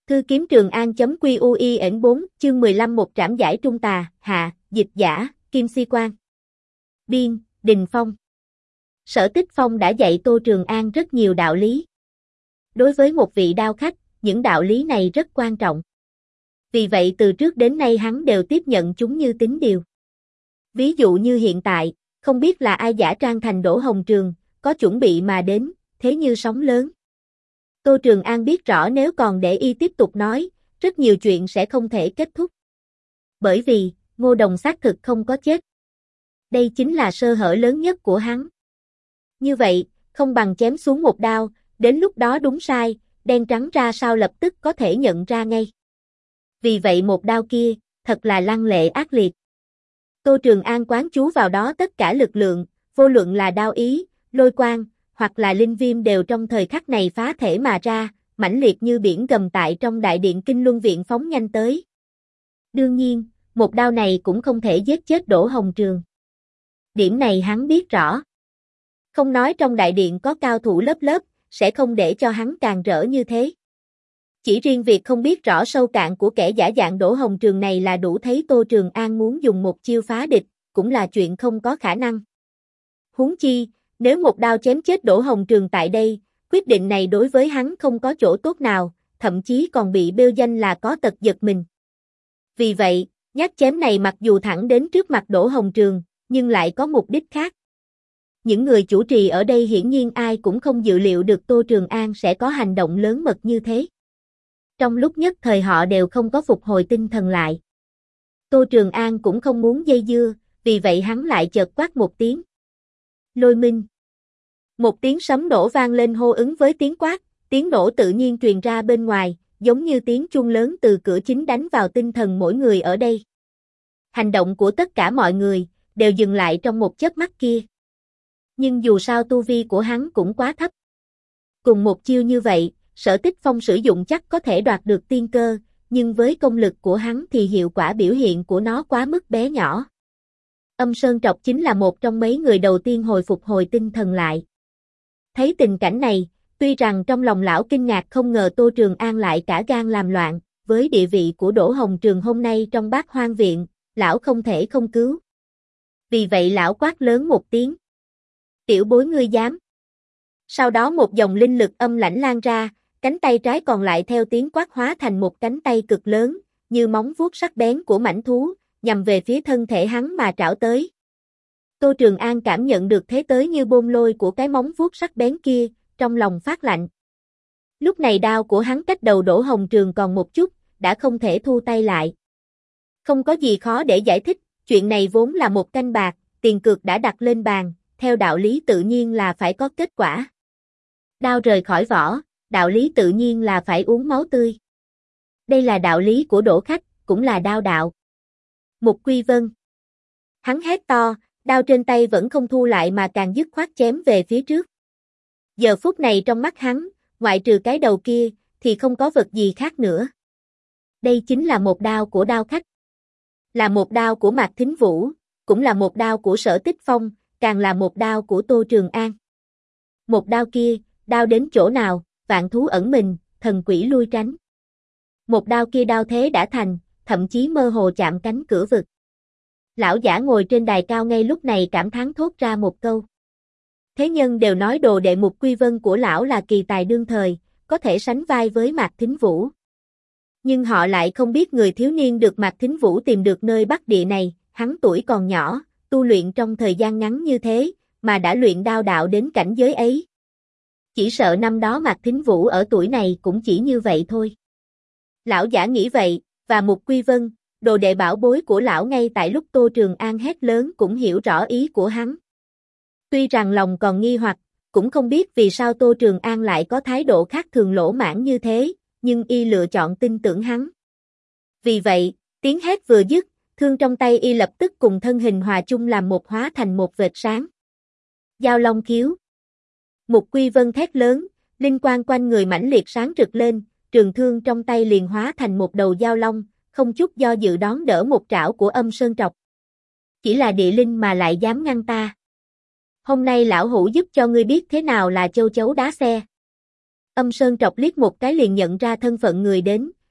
Thư kiếm Trường An.QUIN4, chương 15 một trảm giải trung tà, hạ, dịch giả, Kim Si Quang. Biên, Đình Phong. Sở Tích Phong đã dạy Tô Trường An rất nhiều đạo lý. Đối với một vị đao khách, những đạo lý này rất quan trọng. Vì vậy từ trước đến nay hắn đều tiếp nhận chúng như tín điều. Ví dụ như hiện tại, không biết là ai giả trang thành Đỗ Hồng Trường, có chuẩn bị mà đến, thế như sóng lớn. Tô Trường An biết rõ nếu còn để y tiếp tục nói, rất nhiều chuyện sẽ không thể kết thúc. Bởi vì, Ngô Đồng xác thực không có chết. Đây chính là sơ hở lớn nhất của hắn. Như vậy, không bằng chém xuống một đao, đến lúc đó đúng sai, đen trắng ra sao lập tức có thể nhận ra ngay. Vì vậy một đao kia, thật là lăng lệ ác liệt. Tô Trường An quán chú vào đó tất cả lực lượng, vô luận là đao ý, lôi quang, hoặc là linh viêm đều trong thời khắc này phá thể mà ra, mãnh liệt như biển gầm tại trong đại điện Kinh Luân Viện phóng nhanh tới. Đương nhiên, một đao này cũng không thể giết chết Đỗ Hồng Trường. Điểm này hắn biết rõ. Không nói trong đại điện có cao thủ lớp lớp, sẽ không để cho hắn càng rỡ như thế. Chỉ riêng việc không biết rõ sâu cạn của kẻ giả dạng Đỗ Hồng Trường này là đủ thấy Tô Trường An muốn dùng một chiêu phá địch, cũng là chuyện không có khả năng. Huống chi, nếu một đao chém chết Đỗ Hồng Trường tại đây, quyết định này đối với hắn không có chỗ tốt nào, thậm chí còn bị bêu danh là có tật giật mình. Vì vậy, nhát chém này mặc dù thẳng đến trước mặt Đỗ Hồng Trường, nhưng lại có mục đích khác. Những người chủ trì ở đây hiển nhiên ai cũng không dự liệu được Tô Trường An sẽ có hành động lớn mật như thế. Trong lúc nhất thời họ đều không có phục hồi tinh thần lại. Tô Trường An cũng không muốn dây dưa, vì vậy hắn lại chợt quát một tiếng. Lôi minh. Một tiếng sấm nổ vang lên hô ứng với tiếng quát, tiếng nổ tự nhiên truyền ra bên ngoài, giống như tiếng chuông lớn từ cửa chính đánh vào tinh thần mỗi người ở đây. Hành động của tất cả mọi người, đều dừng lại trong một chớp mắt kia. Nhưng dù sao tu vi của hắn cũng quá thấp. Cùng một chiêu như vậy, Sở Tích Phong sử dụng chắc có thể đoạt được tiên cơ, nhưng với công lực của hắn thì hiệu quả biểu hiện của nó quá mức bé nhỏ. Âm Sơn Trọc chính là một trong mấy người đầu tiên phục hồi tinh thần lại. Thấy tình cảnh này, tuy rằng trong lòng lão kinh ngạc không ngờ Tô Trường An lại cả gan làm loạn, với địa vị của Đỗ Hồng Trường hôm nay trong Bát Hoang Viện, lão không thể không cứu. Vì vậy lão quát lớn một tiếng. Tiểu bối ngươi dám. Sau đó một dòng linh lực âm lãnh lan ra, cánh tay trái còn lại theo tiếng quát hóa thành một cánh tay cực lớn, như móng vuốt sắc bén của mãnh thú, nhằm về phía thân thể hắn mà trảo tới. Tô Trường An cảm nhận được thế tới như bôn lôi của cái móng vuốt sắc bén kia, trong lòng phát lạnh. Lúc này đao của hắn cách đầu Đỗ Hồng Trường còn một chút, đã không thể thu tay lại. Không có gì khó để giải thích, chuyện này vốn là một canh bạc, tiền cược đã đặt lên bàn, theo đạo lý tự nhiên là phải có kết quả. Đao rời khỏi vỏ, đạo lý tự nhiên là phải uống máu tươi. Đây là đạo lý của Đỗ khách, cũng là đao đạo. Mục Quy Vân. Hắn hét to, đao trên tay vẫn không thu lại mà càng dứt khoát chém về phía trước. Giờ phút này trong mắt hắn, ngoại trừ cái đầu kia, thì không có vật gì khác nữa. Đây chính là một đao của đao khách. Là một đao của Mạc Thính Vũ, cũng là một đao của Sở Tích Phong, càng là một đao của Tô Trường An. Một đao kia, đao đến chỗ nào, vạn thú ẩn mình, thần quỷ lui tránh. Một đao kia đao thế đã thành, thậm chí mơ hồ chạm cánh cửa vực. Lão giả ngồi trên đài cao ngay lúc này cảm thán thốt ra một câu. Thế nhân đều nói đồ đệ Mục Quy Vân của lão là kỳ tài đương thời, có thể sánh vai với Mạc Thính Vũ. Nhưng họ lại không biết người thiếu niên được Mạc Thính Vũ tìm được nơi Bắc Địa này, hắn tuổi còn nhỏ, tu luyện trong thời gian ngắn như thế, mà đã luyện đao đạo đến cảnh giới ấy. Chỉ sợ năm đó Mạc Thính Vũ ở tuổi này cũng chỉ như vậy thôi. Lão giả nghĩ vậy, và Mục Quy Vân, đồ đệ bảo bối của lão ngay tại lúc Tô Trường An hét lớn cũng hiểu rõ ý của hắn. Tuy rằng lòng còn nghi hoặc, cũng không biết vì sao Tô Trường An lại có thái độ khác thường lỗ mãng như thế, nhưng y lựa chọn tin tưởng hắn. Vì vậy, tiếng hét vừa dứt, thương trong tay y lập tức cùng thân hình hòa chung làm một hóa thành một vệt sáng. Giao Long Khiếu. Mục Quy Vân thét lớn, linh quang quanh người mãnh liệt sáng rực lên, trường thương trong tay liền hóa thành một đầu giao long, không chút do dự đón đỡ một trảo của Âm Sơn Trọc. Chỉ là địa linh mà lại dám ngăn ta. Hôm nay lão hữu giúp cho ngươi biết thế nào là châu chấu đá xe. Âm Sơn Trọc liếc một cái liền nhận ra thân phận người đến,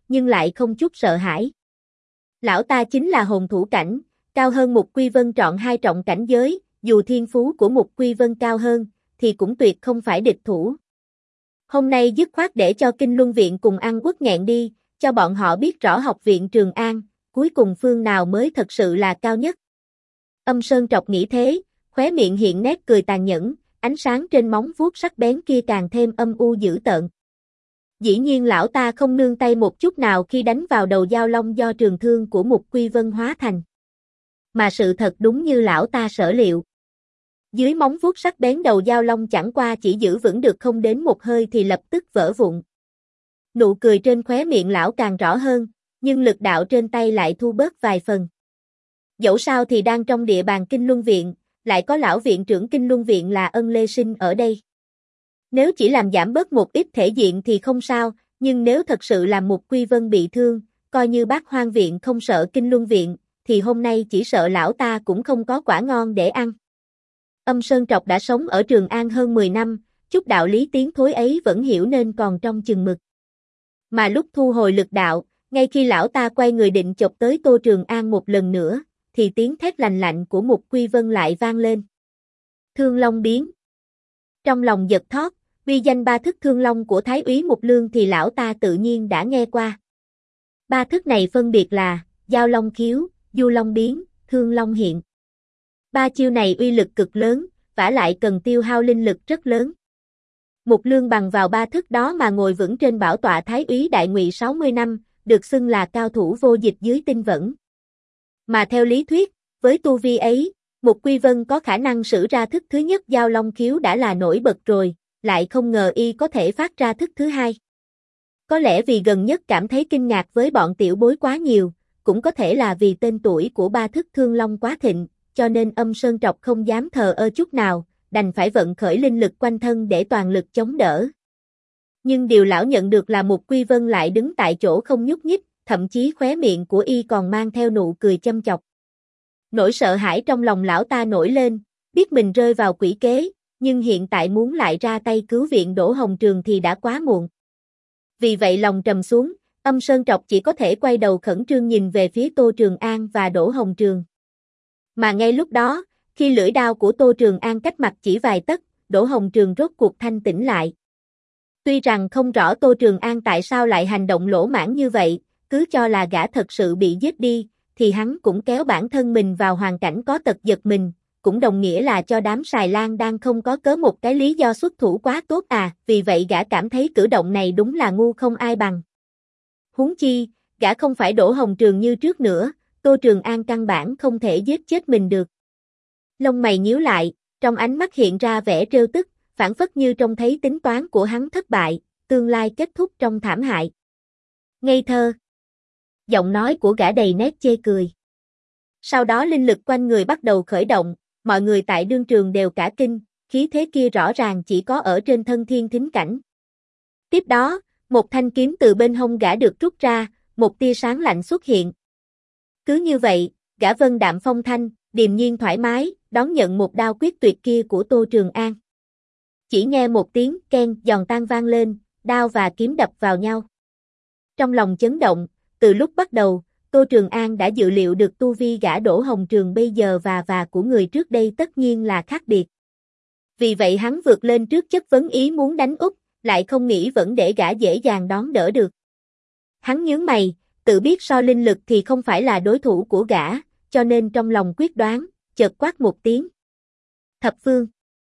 nhưng lại không chút sợ hãi. Lão ta chính là hồn thủ cảnh, cao hơn Mục Quy Vân trọn 2 trọng cảnh giới, dù thiên phú của Mục Quy Vân cao hơn, thì cũng tuyệt không phải địch thủ. Hôm nay dứt khoát để cho Kinh Luân Viện cùng ăn uất nghẹn đi, cho bọn họ biết rõ học viện Trường An, cuối cùng phương nào mới thật sự là cao nhất. Âm Sơn Trọc nghĩ thế, khóe miệng hiện nét cười tàn nhẫn, ánh sáng trên móng vuốt sắc bén kia càng thêm âm u dữ tợn. Dĩ nhiên lão ta không nương tay một chút nào khi đánh vào đầu dao long do trường thương của Mục Quy Vân hóa thành. Mà sự thật đúng như lão ta sở liệu. Dưới móng vuốt sắc bén đầu dao long chẳng qua chỉ giữ vững được không đến một hơi thì lập tức vỡ vụn. Nụ cười trên khóe miệng lão càng rõ hơn, nhưng lực đạo trên tay lại thu bớt vài phần. Dẫu sao thì đang trong địa bàn Kinh Luân Viện, lại có lão viện trưởng Kinh Luân Viện là Ân Lê Sinh ở đây. Nếu chỉ làm giảm bớt một ít thể diện thì không sao, nhưng nếu thật sự làm Mục Quy Vân bị thương, coi như Bác Hoang Viện không sợ Kinh Luân Viện, thì hôm nay chỉ sợ lão ta cũng không có quả ngon để ăn. Âm Sơn Trọc đã sống ở Trường An hơn 10 năm, chút đạo lý tiến thối ấy vẫn hiểu nên còn trong chừng mực. Mà lúc thu hồi lực đạo, ngay khi lão ta quay người định chộp tới Tô Trường An một lần nữa, thì tiếng thét lành lạnh của Mục Quy Vân lại vang lên. Thương Long biến. Trong lòng giật thót, uy danh 3 thức Thương Long của Thái úy Mục Lương thì lão ta tự nhiên đã nghe qua. 3 thức này phân biệt là Giao Long khiếu, Du Long biến, Thương Long hiện. 3 chiêu này uy lực cực lớn, vả lại cần tiêu hao linh lực rất lớn. Mục Lương bằng vào 3 thức đó mà ngồi vững trên bảo tọa Thái úy đại ngụy 60 năm, được xưng là cao thủ vô địch dưới tinh vẫn. Mà theo lý thuyết, với tu vi ấy, Mục Quy Vân có khả năng sử ra thức thứ nhất Giao Long khiếu đã là nổi bật rồi, lại không ngờ y có thể phát ra thức thứ hai. Có lẽ vì gần nhất cảm thấy kinh ngạc với bọn tiểu bối quá nhiều, cũng có thể là vì tên tuổi của 3 thức Thương Long quá thịnh, cho nên Âm Sơn Trọc không dám thờ ơ chút nào, đành phải vận khởi linh lực quanh thân để toàn lực chống đỡ. Nhưng điều lão nhận được là Mục Quy Vân lại đứng tại chỗ không nhúc nhích, thậm chí khóe miệng của y còn mang theo nụ cười châm chọc. Nỗi sợ hãi trong lòng lão ta nổi lên, biết mình rơi vào quỷ kế, nhưng hiện tại muốn lại ra tay cứu viện Đỗ Hồng Trường thì đã quá muộn. Vì vậy lòng trầm xuống, Âm Sơn Trọc chỉ có thể quay đầu khẩn trương nhìn về phía Tô Trường An và Đỗ Hồng Trường. Mà ngay lúc đó, khi lưỡi đao của Tô Trường An cách mặt chỉ vài tấc, Đỗ Hồng Trường rốt cuộc thanh tỉnh lại. Tuy rằng không rõ Tô Trường An tại sao lại hành động lỗ mãng như vậy, cứ cho là gã thật sự bị giết đi, thì hắn cũng kéo bản thân mình vào hoàn cảnh có tật giật mình, cũng đồng nghĩa là cho đám Sài Lan đang không có cớ một cái lý do xuất thủ quá tốt à, vì vậy gã cảm thấy cử động này đúng là ngu không ai bằng. Huống chi, gã không phải Đỗ Hồng Trường như trước nữa, Tô Trường An căn bản không thể giết chết mình được. Lông mày nhíu lại, trong ánh mắt hiện ra vẻ trêu tức, phảng phất như trông thấy tính toán của hắn thất bại, tương lai kết thúc trong thảm hại. Ngây thơ. Giọng nói của gã đầy nét chê cười. Sau đó linh lực quanh người bắt đầu khởi động, mọi người tại đương trường đều cả kinh, khí thế kia rõ ràng chỉ có ở trên thân thiên thính cảnh. Tiếp đó, một thanh kiếm từ bên hông gã được rút ra, một tia sáng lạnh xuất hiện. Cứ như vậy, gã vân đạm phong thanh, điềm nhiên thoải mái, đón nhận một đao quyết tuyệt kia của Tô Trường An. Chỉ nghe một tiếng keng giòn tan vang lên, đao và kiếm đập vào nhau. Trong lòng chấn động, từ lúc bắt đầu, Tô Trường An đã dự liệu được tu vi gã Đỗ Hồng Trường bây giờ và của người trước đây tất nhiên là khác biệt. Vì vậy hắn vượt lên trước chất vấn ý muốn đánh úp, lại không nghĩ vẫn để gã dễ dàng đón đỡ được. Hắn nhướng mày, tự biết so linh lực thì không phải là đối thủ của gã, cho nên trong lòng quyết đoán, chợt quát một tiếng. Thập phương.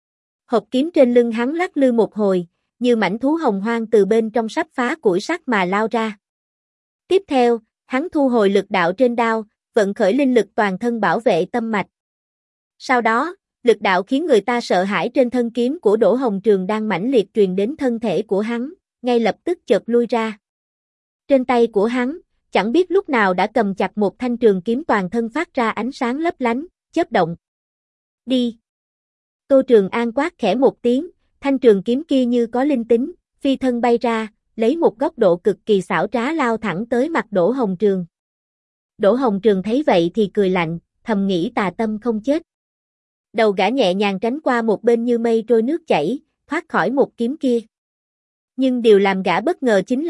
Hộp kiếm trên lưng hắn lắc lư một hồi, như mảnh thú hồng hoang từ bên trong sắp phá củi sắt mà lao ra. Tiếp theo, hắn thu hồi lực đạo trên đao, vận khởi linh lực toàn thân bảo vệ tâm mạch. Sau đó, lực đạo khiến người ta sợ hãi trên thân kiếm của Đỗ Hồng Trường đang mãnh liệt truyền đến thân thể của hắn, ngay lập tức chợt lui ra. Trên tay của hắn, chẳng biết lúc nào đã cầm chặt một thanh trường kiếm toàn thân phát ra ánh sáng lấp lánh, chớp động. Đi! Tô Trường An quát khẽ một tiếng, thanh trường kiếm kia như có linh tính, phi thân bay ra, lấy một góc độ cực kỳ xảo trá lao thẳng tới mặt Đỗ Hồng Trường. Đỗ Hồng Trường thấy vậy thì cười lạnh, thầm nghĩ tà tâm không chết. Đầu gã nhẹ nhàng tránh qua một bên như mây trôi nước chảy, thoát khỏi một kiếm kia. Nhưng điều làm gã bất ngờ chính là,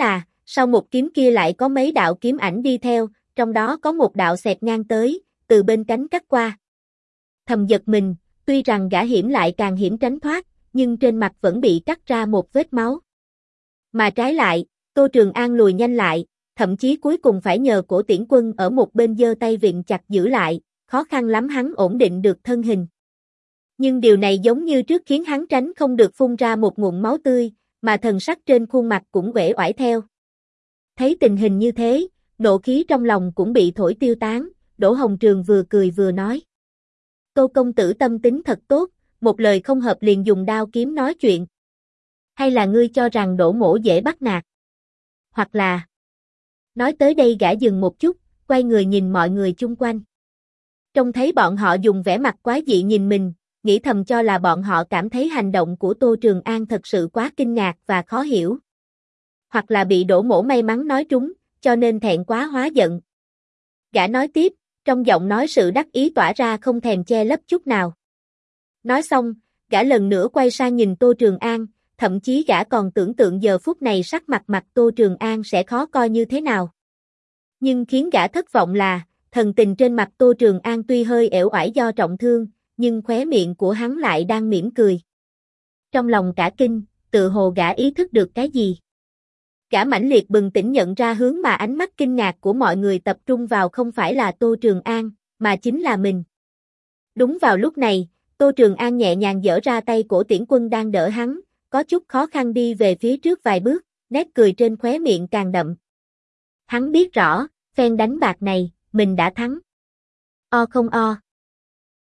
Sau một kiếm kia lại có mấy đạo kiếm ảnh đi theo, trong đó có một đạo xẹt ngang tới, từ bên cánh cắt qua. Thầm giật mình, tuy rằng gã hiểm lại càng hiểm tránh thoát, nhưng trên mặt vẫn bị cắt ra một vết máu. Mà trái lại, Tô Trường An lùi nhanh lại, thậm chí cuối cùng phải nhờ Cổ Tiễn Quân ở một bên giơ tay vịn chặt giữ lại, khó khăn lắm hắn ổn định được thân hình. Nhưng điều này giống như trước khiến hắn tránh không được phun ra một ngụm máu tươi, mà thần sắc trên khuôn mặt cũng uể oải theo. Thấy tình hình như thế, nộ khí trong lòng cũng bị thổi tiêu tán, Đỗ Hồng Trường vừa cười vừa nói. Tô công tử tâm tính thật tốt, một lời không hợp liền dùng đao kiếm nói chuyện. Hay là ngươi cho rằng Đỗ mỗ dễ bắt nạt? Hoặc là... Nói tới đây gã dừng một chút, quay người nhìn mọi người chung quanh. Trông thấy bọn họ dùng vẻ mặt quái dị nhìn mình, nghĩ thầm cho là bọn họ cảm thấy hành động của Tô Trường An thật sự quá kinh ngạc và khó hiểu. Hoặc là bị Đỗ mỗ may mắn nói trúng, cho nên thẹn quá hóa giận. Gã nói tiếp, trong giọng nói sự đắc ý tỏa ra không thèm che lấp chút nào. Nói xong, gã lần nữa quay sang nhìn Tô Trường An, thậm chí gã còn tưởng tượng giờ phút này sắc mặt Tô Trường An sẽ khó coi như thế nào. Nhưng khiến gã thất vọng là, thần tình trên mặt Tô Trường An tuy hơi uể oải do trọng thương, nhưng khóe miệng của hắn lại đang mỉm cười. Trong lòng cả kinh, tự hồ gã ý thức được cái gì. Gã mãnh liệt bừng tỉnh nhận ra hướng mà ánh mắt kinh ngạc của mọi người tập trung vào không phải là Tô Trường An, mà chính là mình. Đúng vào lúc này, Tô Trường An nhẹ nhàng giở ra tay Cổ Tiễn Quân đang đỡ hắn, có chút khó khăn đi về phía trước vài bước, nét cười trên khóe miệng càng đậm. Hắn biết rõ, phen đánh bạc này, mình đã thắng. O không o.